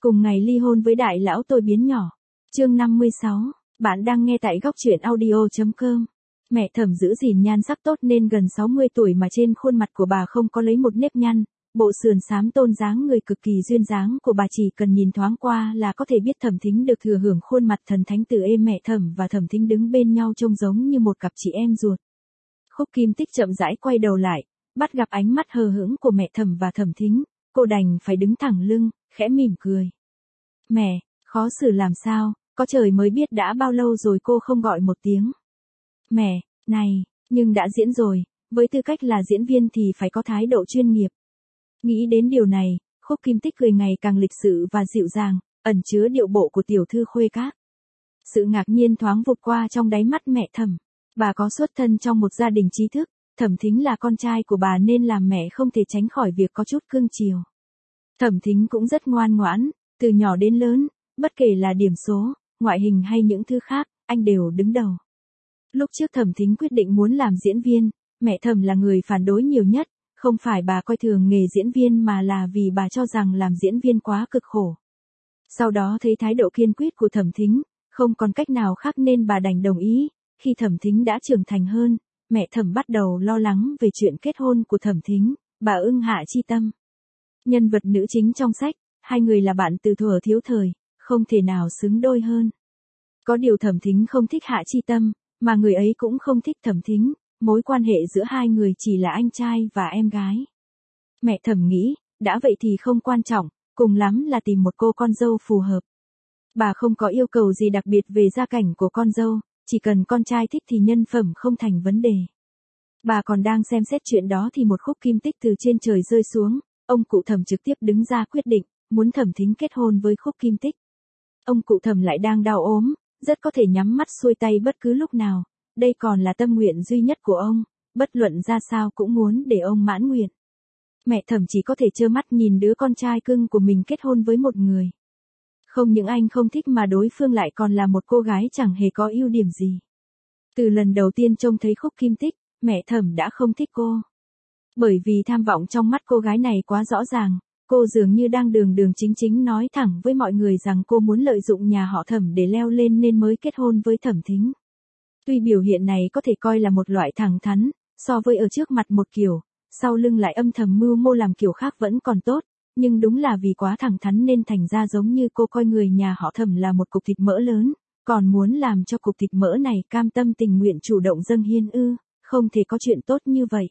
Cùng ngày ly hôn với đại lão tôi biến nhỏ. Chương 56, bạn đang nghe tại góc truyện audio.com. Mẹ Thẩm giữ gìn nhan sắc tốt nên gần 60 tuổi mà trên khuôn mặt của bà không có lấy một nếp nhăn, bộ sườn xám tôn dáng người cực kỳ duyên dáng của bà chỉ cần nhìn thoáng qua là có thể biết Thẩm Thính được thừa hưởng khuôn mặt thần thánh từ êm. Mẹ Thẩm và Thẩm Thính đứng bên nhau trông giống như một cặp chị em ruột. Khúc Kim Tích chậm rãi quay đầu lại, bắt gặp ánh mắt hờ hững của mẹ Thẩm và Thẩm Thính, cô đành phải đứng thẳng lưng, khẽ mỉm cười. Mẹ, khó xử làm sao, có trời mới biết đã bao lâu rồi cô không gọi một tiếng. Mẹ, này, nhưng đã diễn rồi, với tư cách là diễn viên thì phải có thái độ chuyên nghiệp. Nghĩ đến điều này, Khúc Kim Tích cười ngày càng lịch sự và dịu dàng, ẩn chứa điệu bộ của tiểu thư khuê các. Sự ngạc nhiên thoáng vụt qua trong đáy mắt mẹ Thẩm. Bà có xuất thân trong một gia đình trí thức, Thẩm Thính là con trai của bà nên làm mẹ không thể tránh khỏi việc có chút cưng chiều. Thẩm Thính cũng rất ngoan ngoãn, từ nhỏ đến lớn, bất kể là điểm số, ngoại hình hay những thứ khác, anh đều đứng đầu. Lúc trước Thẩm Thính quyết định muốn làm diễn viên, mẹ Thẩm là người phản đối nhiều nhất, không phải bà coi thường nghề diễn viên mà là vì bà cho rằng làm diễn viên quá cực khổ. Sau đó thấy thái độ kiên quyết của Thẩm Thính, không còn cách nào khác nên bà đành đồng ý. Khi Thẩm Thính đã trưởng thành hơn, mẹ Thẩm bắt đầu lo lắng về chuyện kết hôn của Thẩm Thính, bà ưng Hạ Chi Tâm. Nhân vật nữ chính trong sách, hai người là bạn từ thuở thiếu thời, không thể nào xứng đôi hơn. Có điều Thẩm Thính không thích Hạ Chi Tâm, mà người ấy cũng không thích Thẩm Thính, mối quan hệ giữa hai người chỉ là anh trai và em gái. Mẹ Thẩm nghĩ, đã vậy thì không quan trọng, cùng lắm là tìm một cô con dâu phù hợp. Bà không có yêu cầu gì đặc biệt về gia cảnh của con dâu, chỉ cần con trai thích thì nhân phẩm không thành vấn đề. Bà còn đang xem xét chuyện đó thì một khúc kim tích từ trên trời rơi xuống, ông cụ Thẩm trực tiếp đứng ra quyết định, muốn Thẩm Thính kết hôn với khúc kim tích. Ông cụ Thẩm lại đang đau ốm, rất có thể nhắm mắt xuôi tay bất cứ lúc nào, đây còn là tâm nguyện duy nhất của ông, bất luận ra sao cũng muốn để ông mãn nguyện. Mẹ Thẩm chỉ có thể trơ mắt nhìn đứa con trai cưng của mình kết hôn với một người. Không những anh không thích mà đối phương lại còn là một cô gái chẳng hề có ưu điểm gì. Từ lần đầu tiên trông thấy khúc kim tích, mẹ Thẩm đã không thích cô. Bởi vì tham vọng trong mắt cô gái này quá rõ ràng, cô dường như đang đường đường chính chính nói thẳng với mọi người rằng cô muốn lợi dụng nhà họ Thẩm để leo lên nên mới kết hôn với Thẩm Thính. Tuy biểu hiện này có thể coi là một loại thẳng thắn, so với ở trước mặt một kiểu, sau lưng lại âm thầm mưu mô làm kiểu khác vẫn còn tốt. Nhưng đúng là vì quá thẳng thắn nên thành ra giống như cô coi người nhà họ Thẩm là một cục thịt mỡ lớn, còn muốn làm cho cục thịt mỡ này cam tâm tình nguyện chủ động dâng hiến ư, không thể có chuyện tốt như vậy.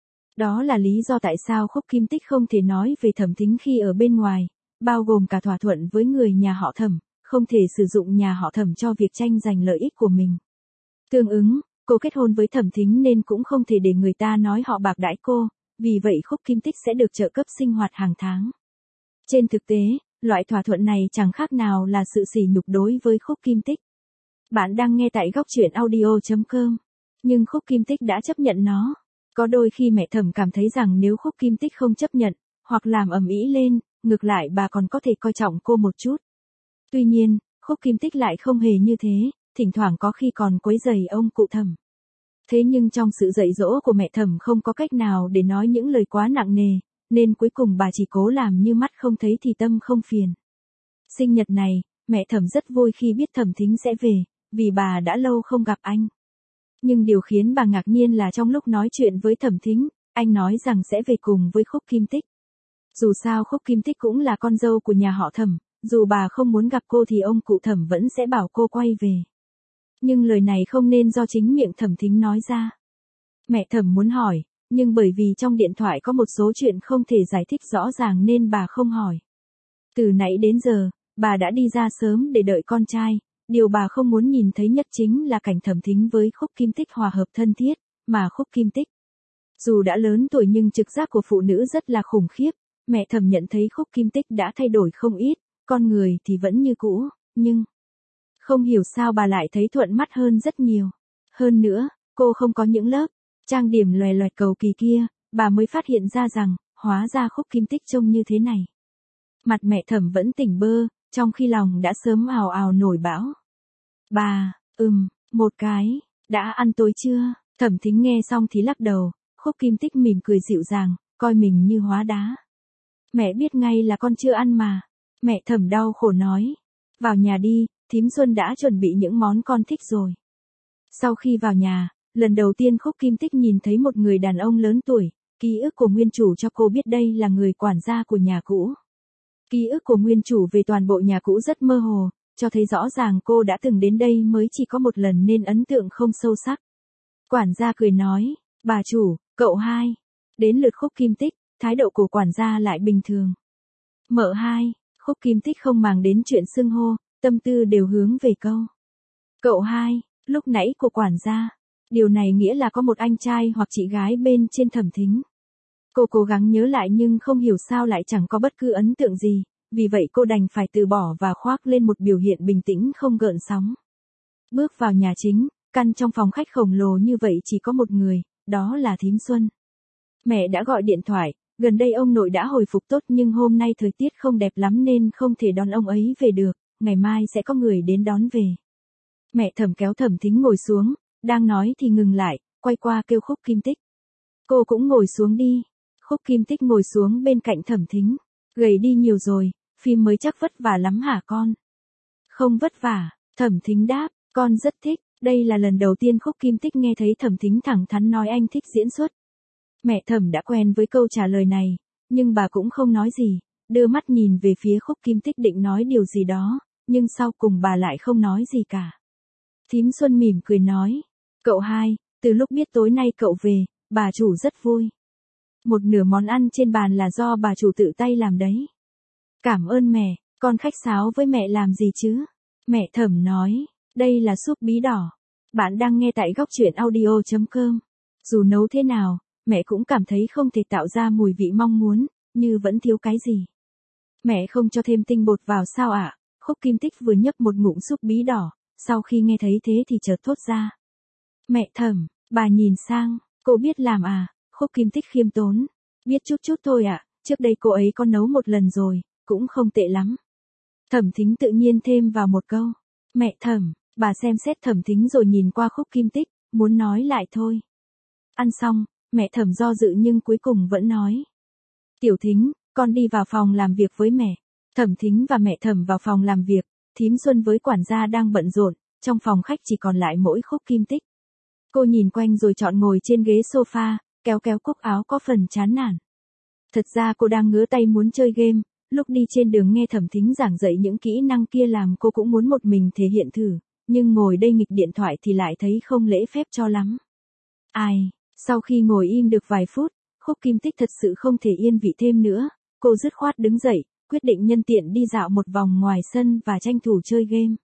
Đó là lý do tại sao Khúc Kim Tích không thể nói về Thẩm Thính khi ở bên ngoài, bao gồm cả thỏa thuận với người nhà họ Thẩm, không thể sử dụng nhà họ Thẩm cho việc tranh giành lợi ích của mình. Tương ứng, cô kết hôn với Thẩm Thính nên cũng không thể để người ta nói họ bạc đãi cô. Vì vậy Khúc Kim Tích sẽ được trợ cấp sinh hoạt hàng tháng. Trên thực tế, loại thỏa thuận này chẳng khác nào là sự sỉ nhục đối với Khúc Kim Tích. Bạn đang nghe tại góc truyện audio.com. Nhưng Khúc Kim Tích đã chấp nhận nó. Có đôi khi mẹ Thẩm cảm thấy rằng nếu Khúc Kim Tích không chấp nhận, hoặc làm ầm ĩ lên, ngược lại bà còn có thể coi trọng cô một chút. Tuy nhiên, Khúc Kim Tích lại không hề như thế, thỉnh thoảng có khi còn quấy rầy ông cụ Thẩm. Thế nhưng trong sự dạy dỗ của mẹ Thẩm không có cách nào để nói những lời quá nặng nề, nên cuối cùng bà chỉ cố làm như mắt không thấy thì tâm không phiền. Sinh nhật này, mẹ Thẩm rất vui khi biết Thẩm Thính sẽ về, vì bà đã lâu không gặp anh. Nhưng điều khiến bà ngạc nhiên là trong lúc nói chuyện với Thẩm Thính, anh nói rằng sẽ về cùng với Khúc Kim Tích. Dù sao Khúc Kim Tích cũng là con dâu của nhà họ Thẩm, dù bà không muốn gặp cô thì ông cụ Thẩm vẫn sẽ bảo cô quay về. Nhưng lời này không nên do chính miệng Thẩm Thính nói ra. Mẹ Thẩm muốn hỏi, nhưng bởi vì trong điện thoại có một số chuyện không thể giải thích rõ ràng nên bà không hỏi. Từ nãy đến giờ, bà đã đi ra sớm để đợi con trai, điều bà không muốn nhìn thấy nhất chính là cảnh Thẩm Thính với Khúc Kim Tích hòa hợp thân thiết, mà Khúc Kim Tích. Dù đã lớn tuổi nhưng trực giác của phụ nữ rất là khủng khiếp, mẹ Thẩm nhận thấy Khúc Kim Tích đã thay đổi không ít, con người thì vẫn như cũ, nhưng không hiểu sao bà lại thấy thuận mắt hơn rất nhiều. Hơn nữa, cô không có những lớp trang điểm loè loẹt cầu kỳ kia, bà mới phát hiện ra rằng, hóa ra Khúc Kim Tích trông như thế này. Mặt mẹ Thẩm vẫn tỉnh bơ, trong khi lòng đã sớm ào ào nổi bão. Bà, một cái, đã ăn tối chưa? Thẩm Thính nghe xong thì lắc đầu, Khúc Kim Tích mỉm cười dịu dàng, coi mình như hóa đá. Mẹ biết ngay là con chưa ăn mà. Mẹ Thẩm đau khổ nói. Vào nhà đi, thím Xuân đã chuẩn bị những món con thích rồi. Sau khi vào nhà, lần đầu tiên Khúc Kim Tích nhìn thấy một người đàn ông lớn tuổi, ký ức của nguyên chủ cho cô biết đây là người quản gia của nhà cũ. Ký ức của nguyên chủ về toàn bộ nhà cũ rất mơ hồ, cho thấy rõ ràng cô đã từng đến đây mới chỉ có một lần nên ấn tượng không sâu sắc. Quản gia cười nói, bà chủ, cậu hai. Đến lượt Khúc Kim Tích, thái độ của quản gia lại bình thường. Mợ hai, Khúc Kim Tích không màng đến chuyện xưng hô, tâm tư đều hướng về câu. Cậu hai, lúc nãy của quản gia. Điều này nghĩa là có một anh trai hoặc chị gái bên trên Thẩm Thính. Cô cố gắng nhớ lại nhưng không hiểu sao lại chẳng có bất cứ ấn tượng gì, vì vậy cô đành phải từ bỏ và khoác lên một biểu hiện bình tĩnh không gợn sóng. Bước vào nhà chính, căn trong phòng khách khổng lồ như vậy chỉ có một người, đó là thím Xuân. Mẹ đã gọi điện thoại, gần đây ông nội đã hồi phục tốt nhưng hôm nay thời tiết không đẹp lắm nên không thể đón ông ấy về được, ngày mai sẽ có người đến đón về. Mẹ Thẩm kéo Thẩm Thính ngồi xuống, đang nói thì ngừng lại, quay qua kêu Khúc Kim Tích. Cô cũng ngồi xuống đi. Khúc Kim Tích ngồi xuống bên cạnh Thẩm Thính. Gầy đi nhiều rồi, phim mới chắc vất vả lắm hả con? Không vất vả, Thẩm Thính đáp, con rất thích. Đây là lần đầu tiên Khúc Kim Tích nghe thấy Thẩm Thính thẳng thắn nói anh thích diễn xuất. Mẹ Thẩm đã quen với câu trả lời này, nhưng bà cũng không nói gì, đưa mắt nhìn về phía Khúc Kim Tích định nói điều gì đó, nhưng sau cùng bà lại không nói gì cả. Thím Xuân mỉm cười nói, cậu hai, từ lúc biết tối nay cậu về, bà chủ rất vui. Một nửa món ăn trên bàn là do bà chủ tự tay làm đấy. Cảm ơn mẹ, con khách sáo với mẹ làm gì chứ? Mẹ Thẩm nói, đây là súp bí đỏ. Bạn đang nghe tại góc truyện audio.com. Dù nấu thế nào, mẹ cũng cảm thấy không thể tạo ra mùi vị mong muốn, như vẫn thiếu cái gì. Mẹ không cho thêm tinh bột vào sao ạ? Khúc Kim Tích vừa nhấp một ngụm súp bí đỏ, sau khi nghe thấy thế thì chợt thốt ra. Mẹ Thẩm, bà nhìn sang, cô biết làm à? Khúc Kim Tích khiêm tốn. Biết chút chút thôi ạ, trước đây cô ấy có nấu một lần rồi, cũng không tệ lắm. Thẩm Thính tự nhiên thêm vào một câu. Mẹ Thẩm, bà xem xét Thẩm Thính rồi nhìn qua Khúc Kim Tích, muốn nói lại thôi. Ăn xong, mẹ Thẩm do dự nhưng cuối cùng vẫn nói. Tiểu Thính, con đi vào phòng làm việc với mẹ. Thẩm Thính và mẹ Thẩm vào phòng làm việc, thím Xuân với quản gia đang bận rộn, trong phòng khách chỉ còn lại mỗi Khúc Kim Tích. Cô nhìn quanh rồi chọn ngồi trên ghế sofa, kéo kéo cúc áo có phần chán nản. Thật ra cô đang ngứa tay muốn chơi game, lúc đi trên đường nghe Thẩm Thính giảng dạy những kỹ năng kia làm cô cũng muốn một mình thể hiện thử, nhưng ngồi đây nghịch điện thoại thì lại thấy không lễ phép cho lắm. Ai, sau khi ngồi im được vài phút, Khúc Kim Tích thật sự không thể yên vị thêm nữa, cô dứt khoát đứng dậy, quyết định nhân tiện đi dạo một vòng ngoài sân và tranh thủ chơi game.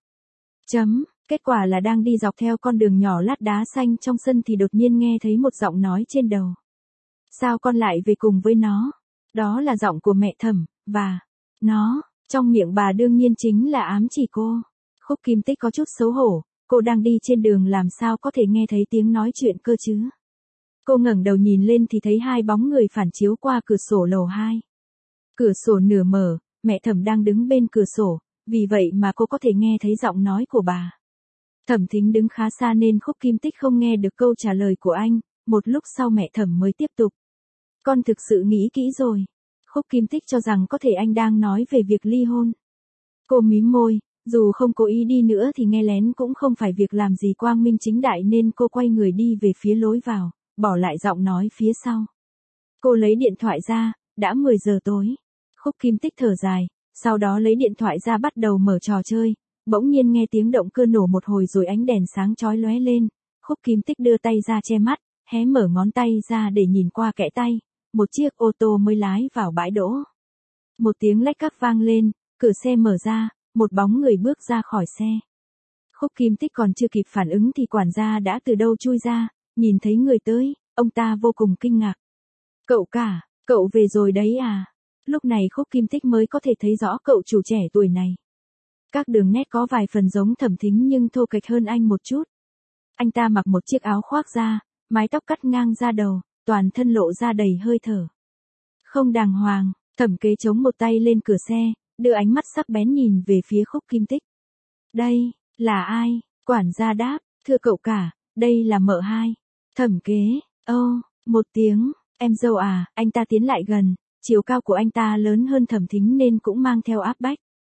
Kết quả là đang đi dọc theo con đường nhỏ lát đá xanh trong sân thì đột nhiên nghe thấy một giọng nói trên đầu. Sao con lại về cùng với nó? Đó là giọng của mẹ Thẩm, và nó, trong miệng bà đương nhiên chính là ám chỉ cô. Khúc Kim Tích có chút xấu hổ, cô đang đi trên đường làm sao có thể nghe thấy tiếng nói chuyện cơ chứ? Cô ngẩng đầu nhìn lên thì thấy hai bóng người phản chiếu qua cửa sổ lầu 2. Cửa sổ nửa mở, mẹ Thẩm đang đứng bên cửa sổ, vì vậy mà cô có thể nghe thấy giọng nói của bà. Thẩm Thính đứng khá xa nên Khúc Kim Tích không nghe được câu trả lời của anh, một lúc sau mẹ Thẩm mới tiếp tục. Con thực sự nghĩ kỹ rồi. Khúc Kim Tích cho rằng có thể anh đang nói về việc ly hôn. Cô mím môi, dù không cố ý đi nữa thì nghe lén cũng không phải việc làm gì quang minh chính đại nên cô quay người đi về phía lối vào, bỏ lại giọng nói phía sau. Cô lấy điện thoại ra, đã 10 giờ tối. Khúc Kim Tích thở dài, sau đó lấy điện thoại ra bắt đầu mở trò chơi. Bỗng nhiên nghe tiếng động cơ nổ một hồi rồi ánh đèn sáng chói lóe lên, Khúc Kim Tích đưa tay ra che mắt, hé mở ngón tay ra để nhìn qua kẽ tay, một chiếc ô tô mới lái vào bãi đỗ. Một tiếng lách cắc vang lên, cửa xe mở ra, một bóng người bước ra khỏi xe. Khúc Kim Tích còn chưa kịp phản ứng thì quản gia đã từ đâu chui ra, nhìn thấy người tới, ông ta vô cùng kinh ngạc. Cậu cả, cậu về rồi đấy à? Lúc này Khúc Kim Tích mới có thể thấy rõ cậu chủ trẻ tuổi này. Các đường nét có vài phần giống Thẩm Thính nhưng thô kệch hơn anh một chút. Anh ta mặc một chiếc áo khoác da, mái tóc cắt ngang ra đầu, toàn thân lộ ra đầy hơi thở. Không đàng hoàng, Thẩm Kế chống một tay lên cửa xe, đưa ánh mắt sắc bén nhìn về phía Khúc Kim Tích. Đây, là ai? Quản gia đáp, thưa cậu cả, đây là mợ hai. Thẩm Kế, một tiếng, em dâu à, anh ta tiến lại gần, chiều cao của anh ta lớn hơn Thẩm Thính nên cũng mang theo áp bách.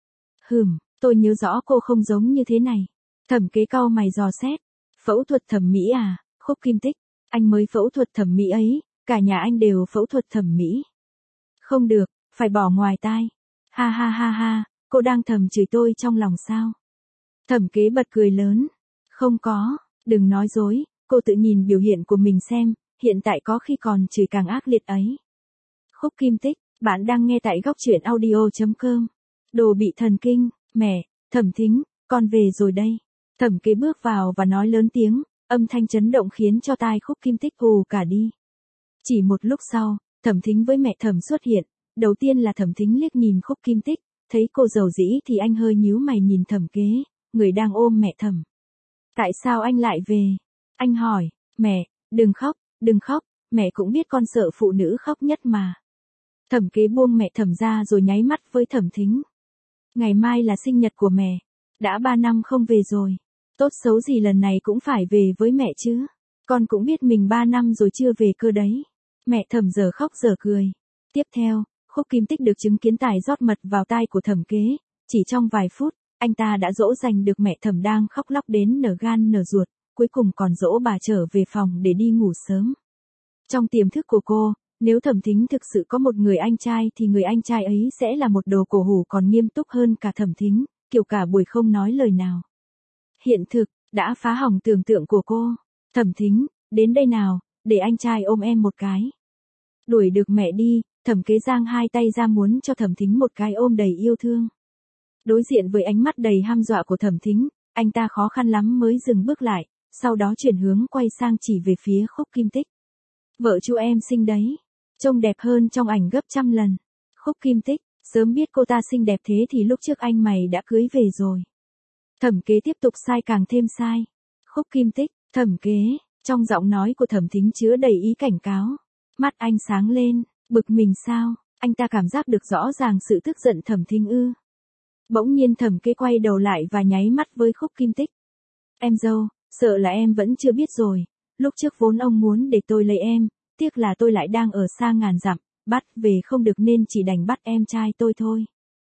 Tôi nhớ rõ cô không giống như thế này. Thẩm Kế cau mày dò xét. Phẫu thuật thẩm mỹ à, Khúc Kim Tích, anh mới phẫu thuật thẩm mỹ ấy, cả nhà anh đều phẫu thuật thẩm mỹ. Không được, phải bỏ ngoài tai. Ha ha ha ha, cô đang thầm chửi tôi trong lòng sao? Thẩm Kế bật cười lớn. Không có, đừng nói dối, cô tự nhìn biểu hiện của mình xem, hiện tại có khi còn chửi càng ác liệt ấy. Khúc Kim Tích, bạn đang nghe tại góc truyện audio.com. Đồ bị thần kinh, mẹ, Thẩm Thính, con về rồi đây. Thẩm Kế bước vào và nói lớn tiếng, âm thanh chấn động khiến cho tai Khúc Kim Tích ù cả đi. Chỉ một lúc sau, Thẩm Thính với mẹ Thẩm xuất hiện, đầu tiên là Thẩm Thính liếc nhìn Khúc Kim Tích, thấy cô dầu dĩ thì anh hơi nhíu mày nhìn Thẩm Kế, người đang ôm mẹ Thẩm. Tại sao anh lại về? Anh hỏi, mẹ, đừng khóc, mẹ cũng biết con sợ phụ nữ khóc nhất mà. Thẩm Kế buông mẹ Thẩm ra rồi nháy mắt với Thẩm Thính. Ngày mai là sinh nhật của mẹ, đã 3 năm không về rồi. Tốt xấu gì lần này cũng phải về với mẹ chứ. Con cũng biết mình 3 năm rồi chưa về cơ đấy. Mẹ Thẩm giờ khóc giờ cười. Tiếp theo, Khúc Kim Tích được chứng kiến tài rót mật vào tai của Thẩm Kế. Chỉ trong vài phút, anh ta đã dỗ dành được mẹ Thẩm đang khóc lóc đến nở gan nở ruột, cuối cùng còn dỗ bà trở về phòng để đi ngủ sớm. Trong tiềm thức của cô, nếu Thẩm Thính thực sự có một người anh trai thì người anh trai ấy sẽ là một đồ cổ hủ còn nghiêm túc hơn cả Thẩm Thính, kiểu cả buổi không nói lời nào. Hiện thực, đã phá hỏng tưởng tượng của cô. Thẩm Thính, đến đây nào, để anh trai ôm em một cái. Đuổi được mẹ đi, Thẩm Kế giang hai tay ra muốn cho Thẩm Thính một cái ôm đầy yêu thương. Đối diện với ánh mắt đầy hăm dọa của Thẩm Thính, anh ta khó khăn lắm mới dừng bước lại, sau đó chuyển hướng quay sang chỉ về phía Khúc Kim Tích. Vợ chú em xinh đấy, trông đẹp hơn trong ảnh gấp trăm lần. Khúc Kim Tích, sớm biết cô ta xinh đẹp thế thì lúc trước anh mày đã cưới về rồi. Thẩm Kế tiếp tục sai càng thêm sai. Khúc Kim Tích, Thẩm Kế, trong giọng nói của Thẩm Thính chứa đầy ý cảnh cáo. Mắt anh sáng lên, bực mình sao, anh ta cảm giác được rõ ràng sự tức giận Thẩm Thính ư. Bỗng nhiên Thẩm Kế quay đầu lại và nháy mắt với Khúc Kim Tích. Em dâu, sợ là em vẫn chưa biết rồi, lúc trước vốn ông muốn để tôi lấy em, tiếc là tôi lại đang ở xa ngàn dặm, bắt về không được nên chỉ đành bắt em trai tôi thôi.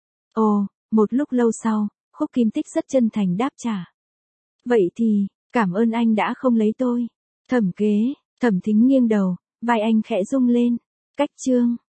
Ồ, một lúc lâu sau, Khúc Kim Tích rất chân thành đáp trả. Vậy thì, cảm ơn anh đã không lấy tôi. Thẩm Kế, Thẩm Thính nghiêng đầu, vai anh khẽ rung lên. Cách chương.